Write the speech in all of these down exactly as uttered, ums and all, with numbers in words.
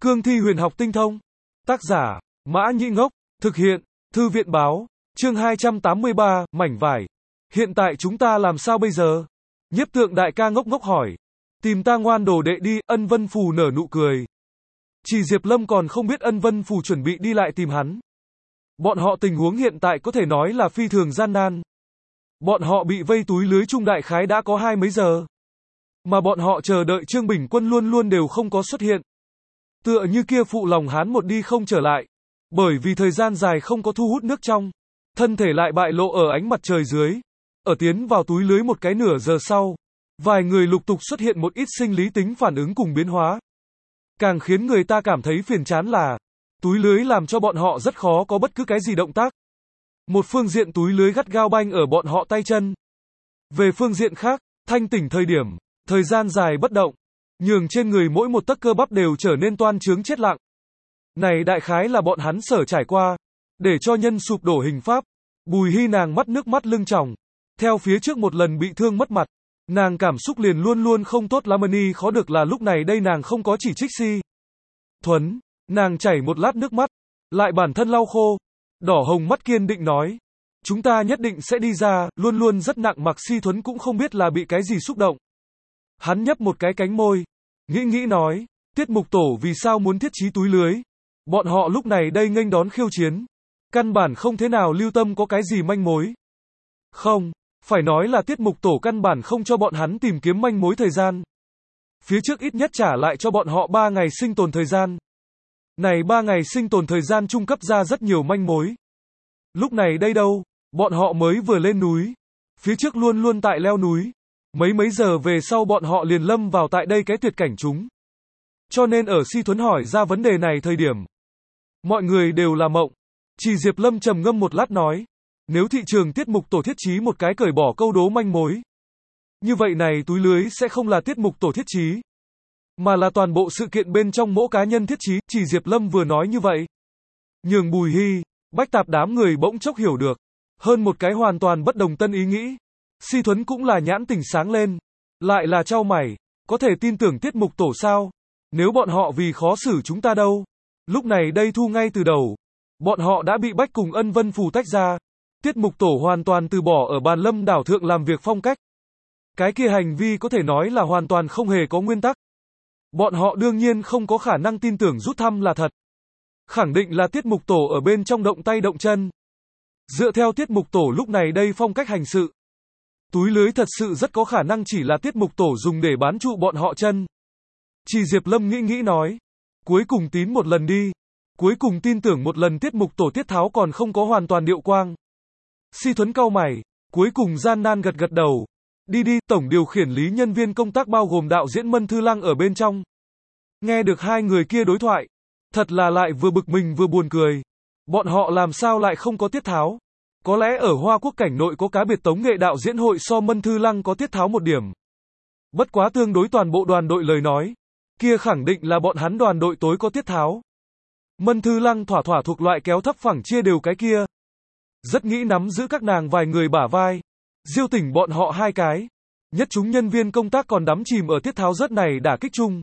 Cương thi huyền học tinh thông. Tác giả, Mã Nhĩ Ngốc. Thực hiện, Thư viện Báo. Chương hai trăm tám mươi ba, mảnh vải. Hiện tại chúng ta làm sao bây giờ? Nhiếp Tượng đại ca ngốc ngốc hỏi. Tìm ta ngoan đồ đệ đi, Ân Vân Phù nở nụ cười. Chỉ Diệp Lâm còn không biết Ân Vân Phù chuẩn bị đi lại tìm hắn. Bọn họ tình huống hiện tại có thể nói là phi thường gian nan. Bọn họ bị vây túi lưới chung đại khái đã có hai mấy giờ. Mà bọn họ chờ đợi Trương Bình Quân luôn luôn đều không có xuất hiện. Tựa như kia phụ lòng hán một đi không trở lại. Bởi vì thời gian dài không có thu hút nước trong. Thân thể lại bại lộ ở ánh mặt trời dưới. Ở tiến vào túi lưới một cái nửa giờ sau. Vài người lục tục xuất hiện một ít sinh lý tính phản ứng cùng biến hóa. Càng khiến người ta cảm thấy phiền chán là túi lưới làm cho bọn họ rất khó có bất cứ cái gì động tác. Một phương diện túi lưới gắt gao banh ở bọn họ tay chân. Về phương diện khác, thanh tỉnh thời điểm, thời gian dài bất động, nhường trên người mỗi một tấc cơ bắp đều trở nên toan trướng chết lặng. Này đại khái là bọn hắn sở trải qua, để cho nhân sụp đổ hình pháp. Bùi Hy nàng mắt nước mắt lưng tròng, theo phía trước một lần bị thương mất mặt, nàng cảm xúc liền luôn luôn không tốt lắm, ni khó được là lúc này đây nàng không có chỉ trích Si Thuấn, nàng chảy một lát nước mắt, lại bản thân lau khô, đỏ hồng mắt kiên định nói, chúng ta nhất định sẽ đi ra, luôn luôn rất nặng mặc Si Thuấn cũng không biết là bị cái gì xúc động. Hắn nhấp một cái cánh môi, nghĩ nghĩ nói, Tiết Mục Tổ vì sao muốn thiết trí túi lưới? Bọn họ lúc này đây nghênh đón khiêu chiến, căn bản không thế nào lưu tâm có cái gì manh mối. Không, phải nói là Tiết Mục Tổ căn bản không cho bọn hắn tìm kiếm manh mối thời gian. Phía trước ít nhất trả lại cho bọn họ ba ngày sinh tồn thời gian. Này ba ngày sinh tồn thời gian trung cấp ra rất nhiều manh mối. Lúc này đây đâu, bọn họ mới vừa lên núi. Phía trước luôn luôn tại leo núi. Mấy mấy giờ về sau bọn họ liền lâm vào tại đây cái tuyệt cảnh chúng. Cho nên ở Si Thuấn hỏi ra vấn đề này thời điểm, mọi người đều là mộng. Chỉ Diệp Lâm trầm ngâm một lát nói, nếu thị trường Tiết Mục Tổ thiết trí một cái cởi bỏ câu đố manh mối, như vậy này túi lưới sẽ không là Tiết Mục Tổ thiết trí, mà là toàn bộ sự kiện bên trong mỗi cá nhân thiết trí. Chỉ Diệp Lâm vừa nói như vậy, nhường Bùi Hy, Bách Tạp đám người bỗng chốc hiểu được, hơn một cái hoàn toàn bất đồng tân ý nghĩ. Si Thuấn cũng là nhãn tỉnh sáng lên, lại là chau mày, có thể tin tưởng Tiết Mục Tổ sao? Nếu bọn họ vì khó xử chúng ta đâu? Lúc này đây thu ngay từ đầu, bọn họ đã bị Bách cùng Ân Vân Phù tách ra. Tiết Mục Tổ hoàn toàn từ bỏ ở Bàn Lâm đảo thượng làm việc phong cách. Cái kia hành vi có thể nói là hoàn toàn không hề có nguyên tắc. Bọn họ đương nhiên không có khả năng tin tưởng rút thăm là thật. Khẳng định là Tiết Mục Tổ ở bên trong động tay động chân. Dựa theo Tiết Mục Tổ lúc này đây phong cách hành sự, túi lưới thật sự rất có khả năng chỉ là Tiết Mục Tổ dùng để bán trụ bọn họ chân. Chỉ Diệp Lâm nghĩ nghĩ nói, cuối cùng tín một lần đi. Cuối cùng tin tưởng một lần Tiết Mục Tổ tiết tháo còn không có hoàn toàn điệu quang. Si Thuấn cau mày, cuối cùng gian nan gật gật đầu. Đi đi, tổng điều khiển lý nhân viên công tác bao gồm đạo diễn Mân Thư Lăng ở bên trong. Nghe được hai người kia đối thoại, thật là lại vừa bực mình vừa buồn cười. Bọn họ làm sao lại không có tiết tháo? Có lẽ ở Hoa Quốc cảnh nội có cá biệt tống nghệ đạo diễn hội so Mân Thư Lăng có tiết tháo một điểm. Bất quá tương đối toàn bộ đoàn đội lời nói, kia khẳng định là bọn hắn đoàn đội tối có tiết tháo. Mân Thư Lăng thỏa thỏa thuộc loại kéo thấp phẳng chia đều cái kia. Rất nghĩ nắm giữ các nàng vài người bả vai, diêu tỉnh bọn họ hai cái. Nhất chúng nhân viên công tác còn đắm chìm ở tiết tháo rất này đả kích chung.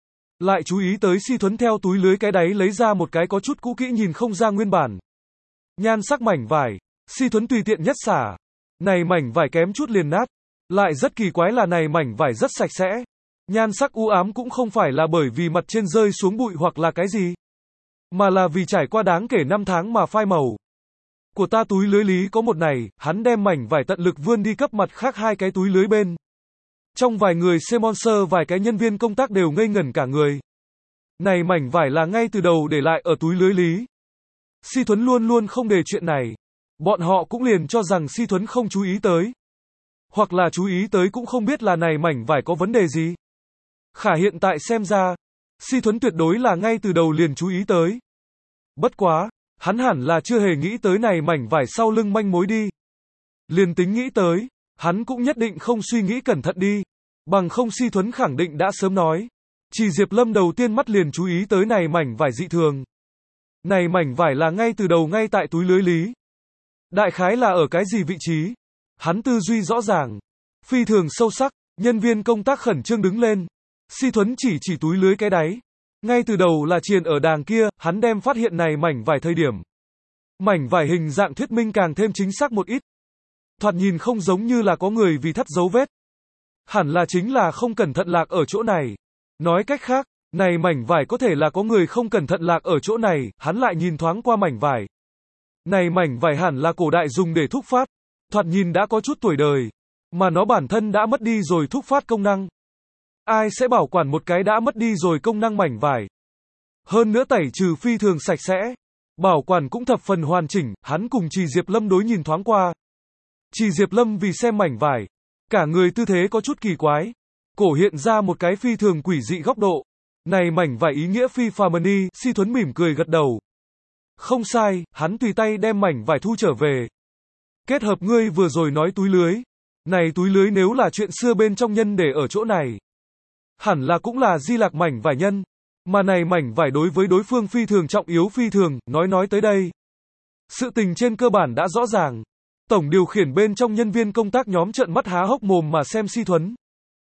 Lại chú ý tới Si Thuấn theo túi lưới cái đáy lấy ra một cái có chút cũ kỹ nhìn không ra nguyên bản. Nhan sắc mảnh vải, Si Thuấn tùy tiện nhất xả. Này mảnh vải kém chút liền nát. Lại rất kỳ quái là này mảnh vải rất sạch sẽ. Nhan sắc u ám cũng không phải là bởi vì mặt trên rơi xuống bụi hoặc là cái gì, mà là vì trải qua đáng kể năm tháng mà phai màu. Của ta túi lưới lý có một này, hắn đem mảnh vải tận lực vươn đi cấp mặt khác hai cái túi lưới bên. Trong vài người sponsor vài cái nhân viên công tác đều ngây ngẩn cả người. Này mảnh vải là ngay từ đầu để lại ở túi lưới lý. Si Thuấn luôn luôn không đề chuyện này. Bọn họ cũng liền cho rằng Si Thuấn không chú ý tới. Hoặc là chú ý tới cũng không biết là này mảnh vải có vấn đề gì. Khả hiện tại xem ra, Si Thuấn tuyệt đối là ngay từ đầu liền chú ý tới. Bất quá, hắn hẳn là chưa hề nghĩ tới này mảnh vải sau lưng manh mối đi. Liền tính nghĩ tới, hắn cũng nhất định không suy nghĩ cẩn thận đi. Bằng không Si Thuấn khẳng định đã sớm nói. Chỉ Diệp Lâm đầu tiên mắt liền chú ý tới này mảnh vải dị thường. Này mảnh vải là ngay từ đầu ngay tại túi lưới lý. Đại khái là ở cái gì vị trí? Hắn tư duy rõ ràng, phi thường sâu sắc, nhân viên công tác khẩn trương đứng lên. Si Thuấn chỉ chỉ túi lưới cái đáy. Ngay từ đầu là triền ở đàng kia, hắn đem phát hiện này mảnh vải thời điểm. Mảnh vải hình dạng thuyết minh càng thêm chính xác một ít. Thoạt nhìn không giống như là có người vì thắt dấu vết. Hẳn là chính là không cẩn thận lạc ở chỗ này. Nói cách khác, này mảnh vải có thể là có người không cẩn thận lạc ở chỗ này, hắn lại nhìn thoáng qua mảnh vải. Này mảnh vải hẳn là cổ đại dùng để thúc phát, thoạt nhìn đã có chút tuổi đời, mà nó bản thân đã mất đi rồi thúc phát công năng. Ai sẽ bảo quản một cái đã mất đi rồi công năng mảnh vải? Hơn nữa tẩy trừ phi thường sạch sẽ, bảo quản cũng thập phần hoàn chỉnh, hắn cùng Trì Diệp Lâm đối nhìn thoáng qua. Trì Diệp Lâm vì xem mảnh vải, cả người tư thế có chút kỳ quái, cổ hiện ra một cái phi thường quỷ dị góc độ. Này mảnh vải ý nghĩa phi phàm đi, Si Thuấn mỉm cười gật đầu. Không sai, hắn tùy tay đem mảnh vải thu trở về. Kết hợp ngươi vừa rồi nói túi lưới. Này túi lưới nếu là chuyện xưa bên trong nhân để ở chỗ này, hẳn là cũng là di lạc mảnh vải nhân. Mà này mảnh vải đối với đối phương phi thường trọng yếu phi thường, nói nói tới đây. Sự tình trên cơ bản đã rõ ràng. Tổng điều khiển bên trong nhân viên công tác nhóm trợn mắt há hốc mồm mà xem Si Thuấn.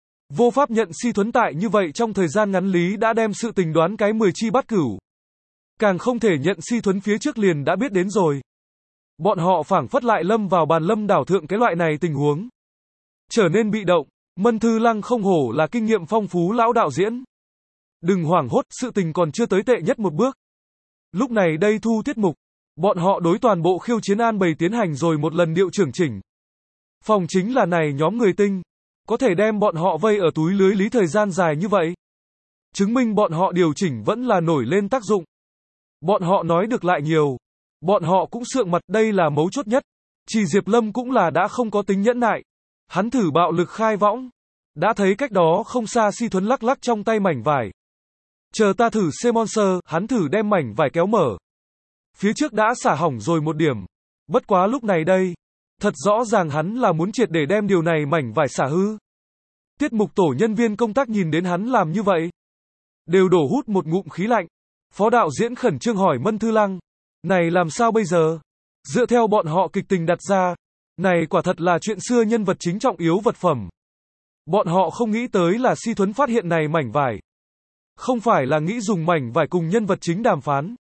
Vô pháp nhận Si Thuấn tại như vậy trong thời gian ngắn lý đã đem sự tình đoán cái mười chi bát cửu. Càng không thể nhận Si Thuấn phía trước liền đã biết đến rồi. Bọn họ phảng phất lại lâm vào bàn lâm đảo thượng cái loại này tình huống. Trở nên bị động, Mân Thư Lăng không hổ là kinh nghiệm phong phú lão đạo diễn. Đừng hoảng hốt, sự tình còn chưa tới tệ nhất một bước. Lúc này đây thu tiết mục, bọn họ đối toàn bộ khiêu chiến an bày tiến hành rồi một lần điệu trưởng chỉnh. Phòng chính là này nhóm người tinh, có thể đem bọn họ vây ở túi lưới lý thời gian dài như vậy. Chứng minh bọn họ điều chỉnh vẫn là nổi lên tác dụng. Bọn họ nói được lại nhiều. Bọn họ cũng sượng mặt, đây là mấu chốt nhất. Trì Diệp Lâm cũng là đã không có tính nhẫn nại. Hắn thử bạo lực khai võng. Đã thấy cách đó không xa Si Thuấn lắc lắc trong tay mảnh vải. Chờ ta thử C-Monster, hắn thử đem mảnh vải kéo mở. Phía trước đã xả hỏng rồi một điểm. Bất quá lúc này đây, thật rõ ràng hắn là muốn triệt để đem điều này mảnh vải xả hư. Tiết mục tổ nhân viên công tác nhìn đến hắn làm như vậy, đều đổ hút một ngụm khí lạnh. Phó đạo diễn khẩn trương hỏi Mân Thư Lăng, này làm sao bây giờ? Dựa theo bọn họ kịch tình đặt ra, này quả thật là chuyện xưa nhân vật chính trọng yếu vật phẩm. Bọn họ không nghĩ tới là Si Thuấn phát hiện này mảnh vải. Không phải là nghĩ dùng mảnh vải cùng nhân vật chính đàm phán,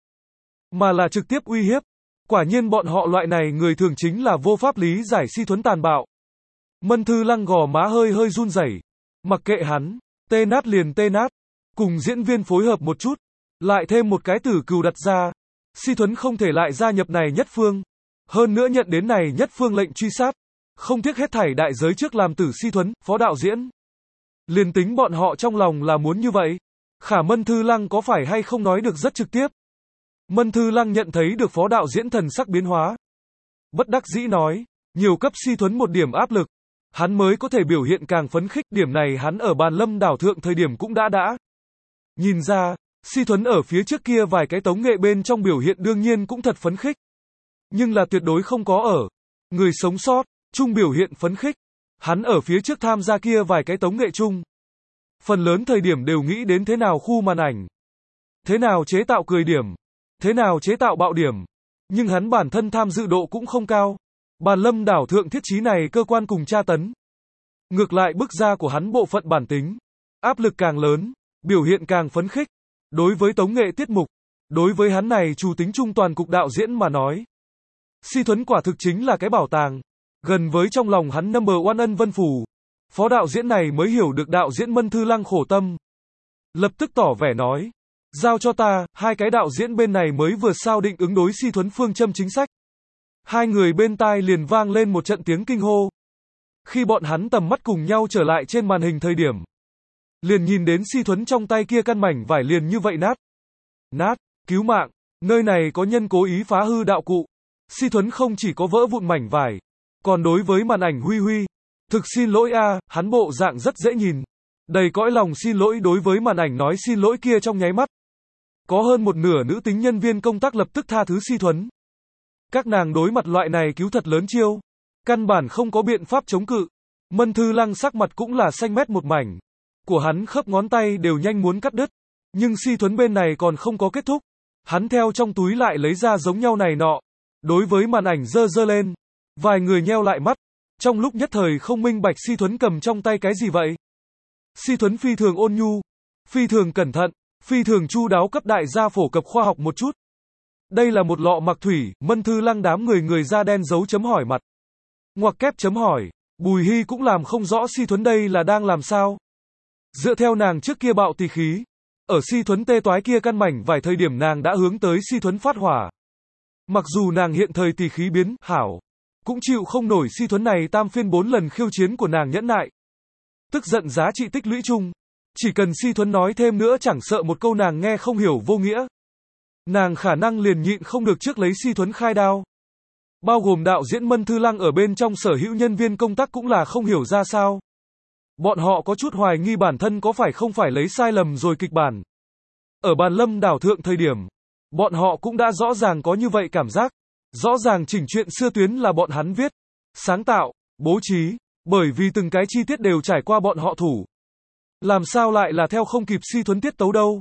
mà là trực tiếp uy hiếp. Quả nhiên bọn họ loại này người thường chính là vô pháp lý giải Si Thuấn tàn bạo. Mân Thư Lăng gò má hơi hơi run rẩy, mặc kệ hắn, tê nát liền tê nát, cùng diễn viên phối hợp một chút, lại thêm một cái tử cừu đặt ra, Si Thuấn không thể lại gia nhập này nhất phương, hơn nữa nhận đến này nhất phương lệnh truy sát, không tiếc hết thảy đại giới trước làm tử Si Thuấn, phó đạo diễn. Liền tính bọn họ trong lòng là muốn như vậy, khả Mân Thư Lăng có phải hay không nói được rất trực tiếp. Mân Thư Lăng nhận thấy được phó đạo diễn thần sắc biến hóa. Bất đắc dĩ nói, nhiều cấp Si Thuấn một điểm áp lực, hắn mới có thể biểu hiện càng phấn khích, điểm này hắn ở bàn lâm đảo thượng thời điểm cũng đã đã. Nhìn ra, Si Thuấn ở phía trước kia vài cái tống nghệ bên trong biểu hiện đương nhiên cũng thật phấn khích. Nhưng là tuyệt đối không có ở người sống sót, chung biểu hiện phấn khích. Hắn ở phía trước tham gia kia vài cái tống nghệ chung. Phần lớn thời điểm đều nghĩ đến thế nào khu màn ảnh, thế nào chế tạo cười điểm, thế nào chế tạo bạo điểm. Nhưng hắn bản thân tham dự độ cũng không cao. Bàn lâm đảo thượng thiết trí này cơ quan cùng tra tấn. Ngược lại bức ra của hắn bộ phận bản tính. Áp lực càng lớn, biểu hiện càng phấn khích. Đối với tống nghệ tiết mục, đối với hắn này chủ tính trung toàn cục đạo diễn mà nói, Si Thuấn quả thực chính là cái bảo tàng. Gần với trong lòng hắn number one ân vân phủ. Phó đạo diễn này mới hiểu được đạo diễn Mân Thư Lăng khổ tâm. Lập tức tỏ vẻ nói, giao cho ta, hai cái đạo diễn bên này mới vừa sao định ứng đối Si Thuấn phương châm chính sách. Hai người bên tai liền vang lên một trận tiếng kinh hô. Khi bọn hắn tầm mắt cùng nhau trở lại trên màn hình thời điểm, liền nhìn đến Si Thuấn trong tay kia căn mảnh vải liền như vậy nát. Nát, cứu mạng, nơi này có nhân cố ý phá hư đạo cụ. Si Thuấn không chỉ có vỡ vụn mảnh vải, còn đối với màn ảnh Huy Huy, thực xin lỗi a, hắn bộ dạng rất dễ nhìn. Đầy cõi lòng xin lỗi đối với màn ảnh nói xin lỗi kia trong nháy mắt. Có hơn một nửa nữ tính nhân viên công tác lập tức tha thứ Si Thuấn. Các nàng đối mặt loại này cứu thật lớn chiêu, căn bản không có biện pháp chống cự. Mân Thư Lăng sắc mặt cũng là xanh mét một mảnh. Của hắn khớp ngón tay đều nhanh muốn cắt đứt. Nhưng Si Thuấn bên này còn không có kết thúc. Hắn theo trong túi lại lấy ra giống nhau này nọ. Đối với màn ảnh dơ dơ lên. Vài người nheo lại mắt. Trong lúc nhất thời không minh bạch Si Thuấn cầm trong tay cái gì vậy. Si Thuấn phi thường ôn nhu, phi thường cẩn thận, phi thường chu đáo cấp đại gia phổ cập khoa học một chút. Đây là một lọ mặc thủy, Mân Thư Lăng đám người người da đen dấu chấm hỏi mặt. Ngoặc kép chấm hỏi, Bùi Hy cũng làm không rõ Si Thuấn đây là đang làm sao. Dựa theo nàng trước kia bạo tỳ khí, ở Si Thuấn tê toái kia căn mảnh vài thời điểm nàng đã hướng tới Si Thuấn phát hỏa. Mặc dù nàng hiện thời tỳ khí biến, hảo, cũng chịu không nổi Si Thuấn này tam phiên bốn lần khiêu chiến của nàng nhẫn nại. Tức giận giá trị tích lũy chung, chỉ cần Si Thuấn nói thêm nữa chẳng sợ một câu nàng nghe không hiểu vô nghĩa. Nàng khả năng liền nhịn không được trước lấy Si Thuấn khai đao. Bao gồm đạo diễn Mân Thư Lăng ở bên trong sở hữu nhân viên công tác cũng là không hiểu ra sao. Bọn họ có chút hoài nghi bản thân có phải không phải lấy sai lầm rồi kịch bản. Ở bàn lâm đảo thượng thời điểm, bọn họ cũng đã rõ ràng có như vậy cảm giác. Rõ ràng chỉnh truyện xưa tuyến là bọn hắn viết, sáng tạo, bố trí, bởi vì từng cái chi tiết đều trải qua bọn họ thủ. Làm sao lại là theo không kịp Si Thuấn tiết tấu đâu.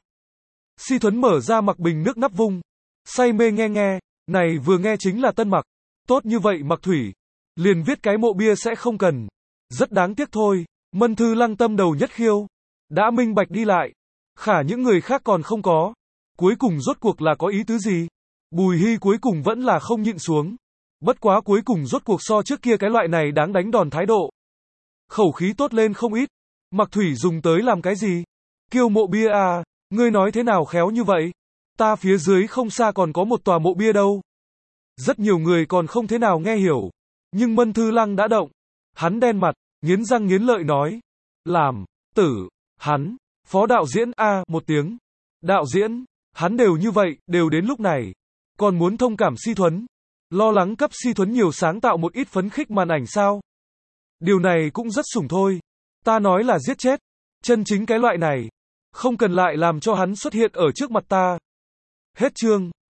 Si Thuấn mở ra mặc bình nước nắp vung, say mê nghe nghe, này vừa nghe chính là tân mặc. Tốt như vậy mặc thủy, liền viết cái mộ bia sẽ không cần. Rất đáng tiếc thôi, Mân Thư Lăng tâm đầu nhất khiêu. Đã minh bạch đi lại, khả những người khác còn không có. Cuối cùng rốt cuộc là có ý tứ gì? Bùi Hy cuối cùng vẫn là không nhịn xuống. Bất quá cuối cùng rốt cuộc so trước kia cái loại này đáng đánh đòn thái độ. Khẩu khí tốt lên không ít. Mặc thủy dùng tới làm cái gì? Kiêu mộ bia à, ngươi nói thế nào khéo như vậy? Ta phía dưới không xa còn có một tòa mộ bia đâu. Rất nhiều người còn không thế nào nghe hiểu. Nhưng Mân Thư Lăng đã động. Hắn đen mặt, nghiến răng nghiến lợi nói. Làm, tử, hắn, phó đạo diễn a một tiếng. Đạo diễn, hắn đều như vậy, đều đến lúc này. Còn muốn thông cảm Si Thuấn. Lo lắng cấp Si Thuấn nhiều sáng tạo một ít phấn khích màn ảnh sao. Điều này cũng rất sủng thôi. Ta nói là giết chết. Chân chính cái loại này. Không cần lại làm cho hắn xuất hiện ở trước mặt ta. Hết chương.